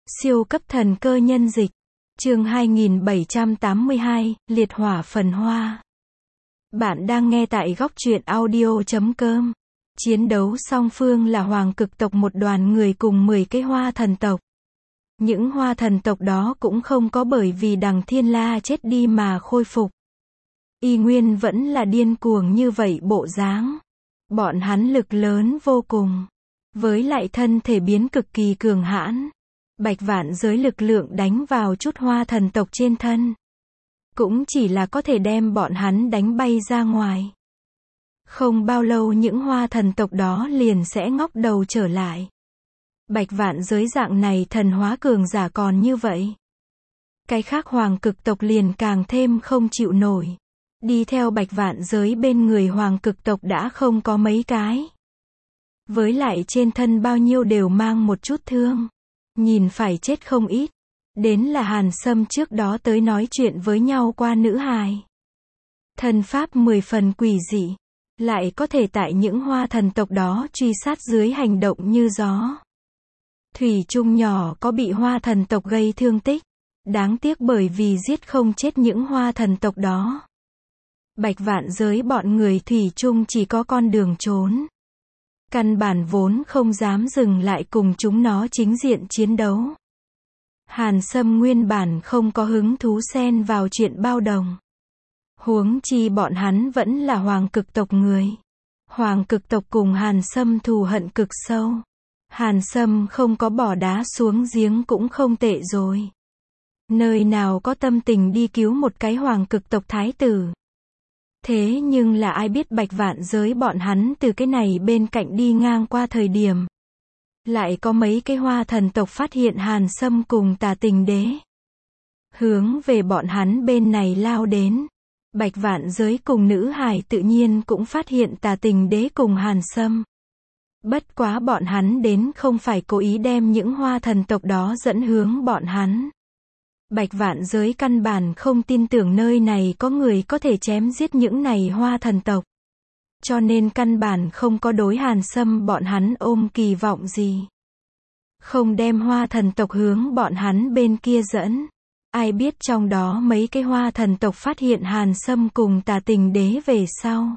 Siêu cấp thần cơ nhân dịch. Chương 2782, liệt hỏa phần hoa. Bạn đang nghe tại góc truyện audio.com. Chiến đấu song phương là hoàng cực tộc một đoàn người cùng 10 cái hoa thần tộc. Những hoa thần tộc đó cũng không có bởi vì Đằng Thiên La chết đi mà khôi phục. Y nguyên vẫn là điên cuồng như vậy bộ dáng. Bọn hắn lực lớn vô cùng. Với lại thân thể biến cực kỳ cường hãn. Bạch vạn giới lực lượng đánh vào chút hoa thần tộc trên thân. Cũng chỉ là có thể đem bọn hắn đánh bay ra ngoài. Không bao lâu những hoa thần tộc đó liền sẽ ngóc đầu trở lại. Bạch vạn giới dạng này thần hóa cường giả còn như vậy. Cái khác hoàng cực tộc liền càng thêm không chịu nổi. Đi theo bạch vạn giới bên người hoàng cực tộc đã không có mấy cái. Với lại trên thân bao nhiêu đều mang một chút thương. Nhìn phải chết không ít. Đến là Hàn Sâm trước đó tới nói chuyện với nhau qua nữ hài. Thần pháp 10 phần quỷ dị. Lại có thể tại những hoa thần tộc đó truy sát dưới hành động như gió. Thủy chung nhỏ có bị hoa thần tộc gây thương tích. Đáng tiếc bởi vì giết không chết những hoa thần tộc đó. Bạch vạn giới bọn người thủy chung chỉ có con đường trốn. Căn bản vốn không dám dừng lại cùng chúng nó chính diện chiến đấu. Hàn Sâm nguyên bản không có hứng thú xen vào chuyện bao đồng. Huống chi bọn hắn vẫn là hoàng cực tộc người. Hoàng cực tộc cùng Hàn Sâm thù hận cực sâu. Hàn Sâm không có bỏ đá xuống giếng cũng không tệ rồi. Nơi nào có tâm tình đi cứu một cái hoàng cực tộc thái tử. Thế nhưng là ai biết bạch vạn giới bọn hắn từ cái này bên cạnh đi ngang qua thời điểm. Lại có mấy cái hoa thần tộc phát hiện Hàn Sâm cùng Tà Tình Đế. Hướng về bọn hắn bên này lao đến. Bạch vạn giới cùng nữ hải tự nhiên cũng phát hiện Tà Tình Đế cùng Hàn Sâm. Bất quá bọn hắn đến không phải cố ý đem những hoa thần tộc đó dẫn hướng bọn hắn. Bạch vạn giới căn bản không tin tưởng nơi này có người có thể chém giết những này hoa thần tộc. Cho nên căn bản không có đối Hàn Sâm bọn hắn ôm kỳ vọng gì. Không đem hoa thần tộc hướng bọn hắn bên kia dẫn. Ai biết trong đó mấy cái hoa thần tộc phát hiện Hàn Sâm cùng Tà Tình Đế về sau.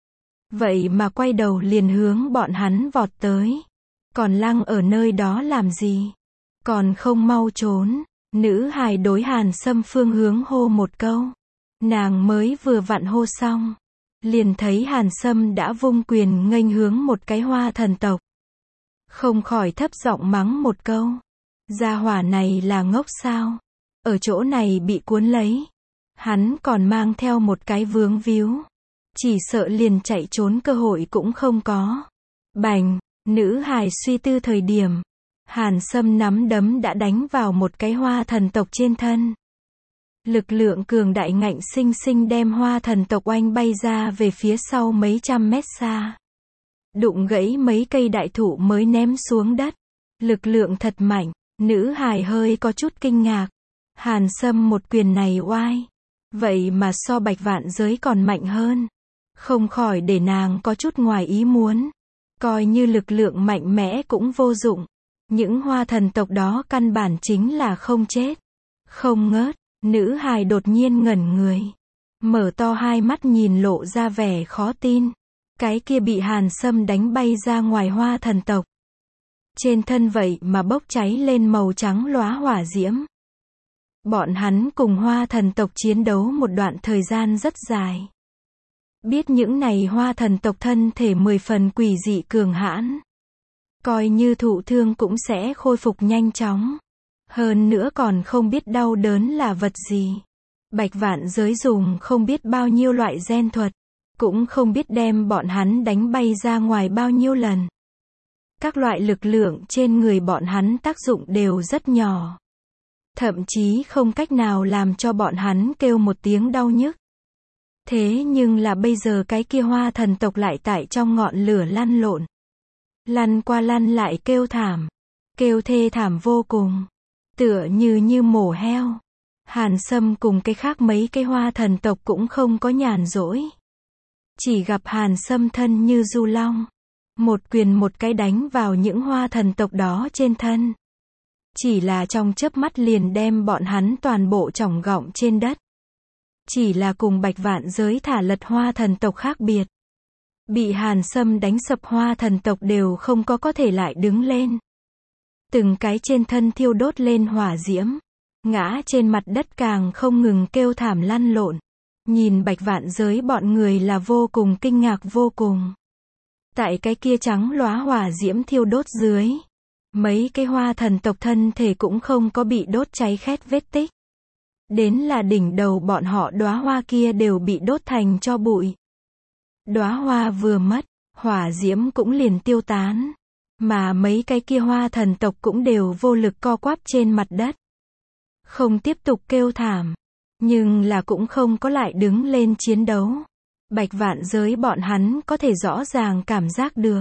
Vậy mà quay đầu liền hướng bọn hắn vọt tới. Còn lăng ở nơi đó làm gì? Còn không mau trốn. Nữ hài đối Hàn Sâm phương hướng hô một câu. Nàng mới vừa vặn hô xong. Liền thấy Hàn Sâm đã vung quyền nghênh hướng một cái hoa thần tộc. Không khỏi thấp giọng mắng một câu. Gia hỏa này là ngốc sao? Ở chỗ này bị cuốn lấy. Hắn còn mang theo một cái vướng víu. Chỉ sợ liền chạy trốn cơ hội cũng không có. Bành, nữ hài suy tư thời điểm. Hàn Sâm nắm đấm đã đánh vào một cái hoa thần tộc trên thân. Lực lượng cường đại ngạnh sinh sinh đem hoa thần tộc oanh bay ra về phía sau mấy trăm mét xa. Đụng gãy mấy cây đại thụ mới ném xuống đất. Lực lượng thật mạnh, nữ hài hơi có chút kinh ngạc. Hàn Sâm một quyền này oai. Vậy mà so bạch vạn giới còn mạnh hơn. Không khỏi để nàng có chút ngoài ý muốn. Coi như lực lượng mạnh mẽ cũng vô dụng. Những hoa thần tộc đó căn bản chính là không chết. Không ngớt, nữ hài đột nhiên ngẩn người. Mở to hai mắt nhìn lộ ra vẻ khó tin. Cái kia bị Hàn Sâm đánh bay ra ngoài hoa thần tộc. Trên thân vậy mà bốc cháy lên màu trắng lóa hỏa diễm. Bọn hắn cùng hoa thần tộc chiến đấu một đoạn thời gian rất dài. Biết những này hoa thần tộc thân thể 10 phần quỷ dị cường hãn. Coi như thụ thương cũng sẽ khôi phục nhanh chóng. Hơn nữa còn không biết đau đớn là vật gì. Bạch vạn giới dùng không biết bao nhiêu loại gen thuật. Cũng không biết đem bọn hắn đánh bay ra ngoài bao nhiêu lần. Các loại lực lượng trên người bọn hắn tác dụng đều rất nhỏ. Thậm chí không cách nào làm cho bọn hắn kêu một tiếng đau nhức. Thế nhưng là bây giờ cái kia hoa thần tộc lại tại trong ngọn lửa lăn lộn. Lăn qua lăn lại kêu thảm. Kêu thê thảm vô cùng. Tựa như mổ heo. Hàn Sâm cùng cái khác mấy cái hoa thần tộc cũng không có nhàn rỗi. Chỉ gặp Hàn Sâm thân như du long. Một quyền một cái đánh vào những hoa thần tộc đó trên thân. Chỉ là trong chớp mắt liền đem bọn hắn toàn bộ chỏng gọng trên đất. Chỉ là cùng Bạch Vạn Giới thả lật Hoa thần tộc khác biệt. Bị Hàn Sâm đánh sập Hoa thần tộc đều không có thể lại đứng lên. Từng cái trên thân thiêu đốt lên hỏa diễm. Ngã trên mặt đất càng không ngừng kêu thảm lăn lộn. Nhìn Bạch Vạn Giới bọn người là vô cùng kinh ngạc vô cùng. Tại cái kia trắng lóa hỏa diễm thiêu đốt dưới. Mấy cái Hoa thần tộc thân thể cũng không có bị đốt cháy khét vết tích. Đến là đỉnh đầu bọn họ đóa hoa kia đều bị đốt thành tro bụi. Đóa hoa vừa mất, hỏa diễm cũng liền tiêu tán. Mà mấy cái kia Hoa thần tộc cũng đều vô lực co quắp trên mặt đất. Không tiếp tục kêu thảm. Nhưng là cũng không có lại đứng lên chiến đấu. Bạch Vạn Giới bọn hắn có thể rõ ràng cảm giác được.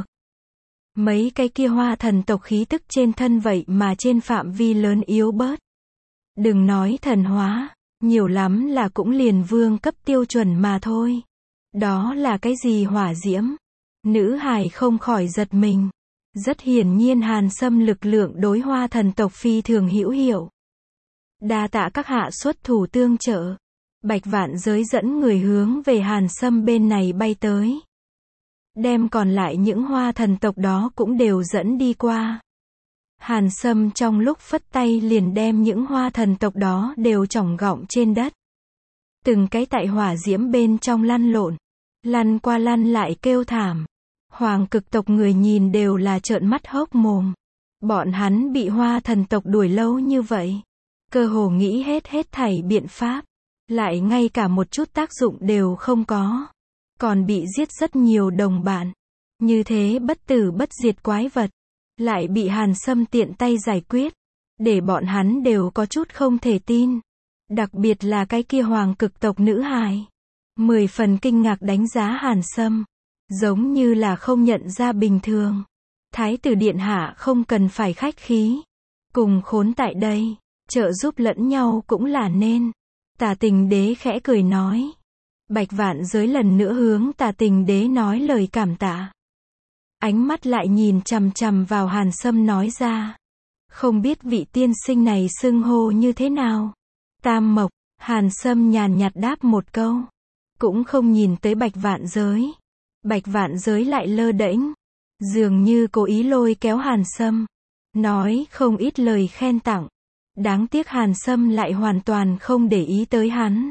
Mấy cái kia Hoa thần tộc khí tức trên thân vậy mà trên phạm vi lớn yếu bớt. Đừng nói thần hóa, nhiều lắm là cũng liền vương cấp tiêu chuẩn mà thôi. Đó là cái gì hỏa diễm? Nữ hài không khỏi giật mình. Rất hiển nhiên Hàn Sâm lực lượng đối Hoa thần tộc phi thường hữu hiệu. Đa tạ các hạ xuất thủ tương trợ. Bạch Vạn Giới dẫn người hướng về Hàn Sâm bên này bay tới. Đem còn lại những Hoa thần tộc đó cũng đều dẫn đi qua. Hàn Sâm trong lúc phất tay liền đem những Hoa thần tộc đó đều chỏng gọng trên đất. Từng cái tại hỏa diễm bên trong lăn lộn. Lăn qua lăn lại kêu thảm. Hoàng cực tộc người nhìn đều là trợn mắt hốc mồm. Bọn hắn bị Hoa thần tộc đuổi lâu như vậy. Cơ hồ nghĩ hết thảy biện pháp. Lại ngay cả một chút tác dụng đều không có. Còn bị giết rất nhiều đồng bạn. Như thế bất tử bất diệt quái vật. Lại bị Hàn Sâm tiện tay giải quyết. Để bọn hắn đều có chút không thể tin. Đặc biệt là cái kia hoàng cực tộc nữ hài. 10 phần kinh ngạc đánh giá Hàn Sâm. Giống như là không nhận ra bình thường. Thái tử điện hạ không cần phải khách khí. Cùng khốn tại đây. Trợ giúp lẫn nhau cũng là nên. Tà Tình Đế khẽ cười nói. Bạch Vạn Giới lần nữa hướng Tà Tình Đế nói lời cảm tạ. Ánh mắt lại nhìn chằm chằm vào Hàn Sâm nói ra. Không biết vị tiên sinh này xưng hô như thế nào? Tam Mộc. Hàn Sâm nhàn nhạt đáp một câu. Cũng không nhìn tới Bạch Vạn Giới. Bạch Vạn Giới lại lơ đễnh. Dường như cố ý lôi kéo Hàn Sâm. Nói không ít lời khen tặng. Đáng tiếc Hàn Sâm lại hoàn toàn không để ý tới hắn.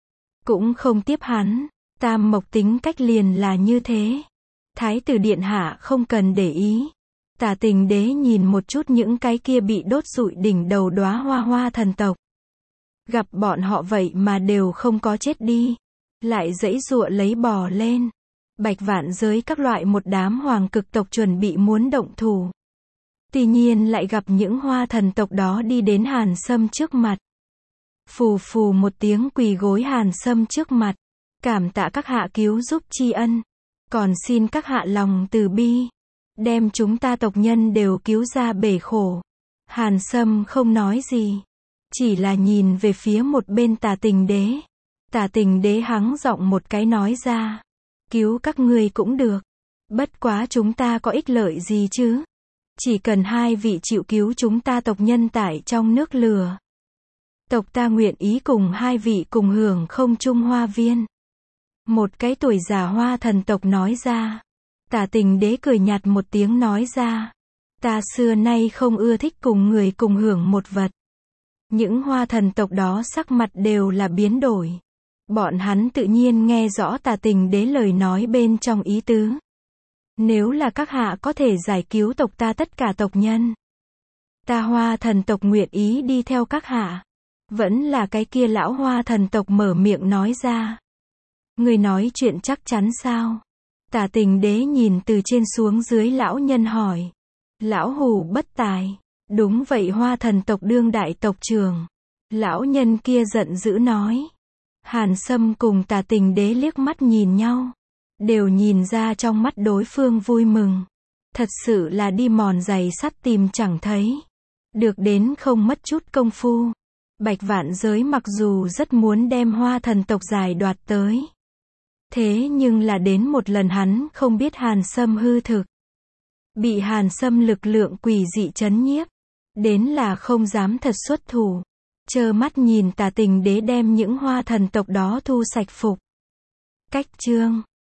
Cũng không tiếp hắn. Tam Mộc tính cách liền là như thế. Thái tử điện hạ không cần để ý. Tà Tình Đế nhìn một chút những cái kia bị đốt rụi đỉnh đầu đóa hoa Hoa thần tộc. Gặp bọn họ vậy mà đều không có chết đi. Lại giãy giụa lấy bò lên. Bạch Vạn Giới các loại một đám hoàng cực tộc chuẩn bị muốn động thủ. Tuy nhiên lại gặp những Hoa thần tộc đó đi đến Hàn Sâm trước mặt. Phù phù một tiếng quỳ gối Hàn Sâm trước mặt. Cảm tạ các hạ cứu giúp tri ân. Còn xin các hạ lòng từ bi. Đem chúng ta tộc nhân đều cứu ra bể khổ. Hàn Sâm không nói gì. Chỉ là nhìn về phía một bên Tà Tình Đế. Tà Tình Đế hắng giọng một cái nói ra. Cứu các ngươi cũng được. Bất quá chúng ta có ích lợi gì chứ? Chỉ cần hai vị chịu cứu chúng ta tộc nhân tại trong nước lửa. Tộc ta nguyện ý cùng hai vị cùng hưởng không trung hoa viên. Một cái tuổi già Hoa thần tộc nói ra. Tà Tình Đế cười nhạt một tiếng nói ra. Ta xưa nay không ưa thích cùng người cùng hưởng một vật. Những Hoa thần tộc đó sắc mặt đều là biến đổi. Bọn hắn tự nhiên nghe rõ Tà Tình Đế lời nói bên trong ý tứ. Nếu là các hạ có thể giải cứu tộc ta tất cả tộc nhân. Ta Hoa thần tộc nguyện ý đi theo các hạ. Vẫn là cái kia lão Hoa thần tộc mở miệng nói ra. Người nói chuyện chắc chắn sao? Tà Tình Đế nhìn từ trên xuống dưới lão nhân hỏi. Lão hủ bất tài. Đúng vậy Hoa thần tộc đương đại tộc trưởng. Lão nhân kia giận dữ nói. Hàn Sâm cùng Tà Tình Đế liếc mắt nhìn nhau. Đều nhìn ra trong mắt đối phương vui mừng. Thật sự là đi mòn giày sắt tìm chẳng thấy. Được đến không mất chút công phu. Bạch Vạn Giới mặc dù rất muốn đem Hoa thần tộc giải đoạt tới. Thế nhưng là đến một lần hắn không biết Hàn Sâm hư thực. Bị Hàn Sâm lực lượng quỷ dị chấn nhiếp. Đến là không dám thật xuất thủ. Trơ mắt nhìn Tả Tình Đế đem những hoa thần tộc đó thu sạch phục. Cách chương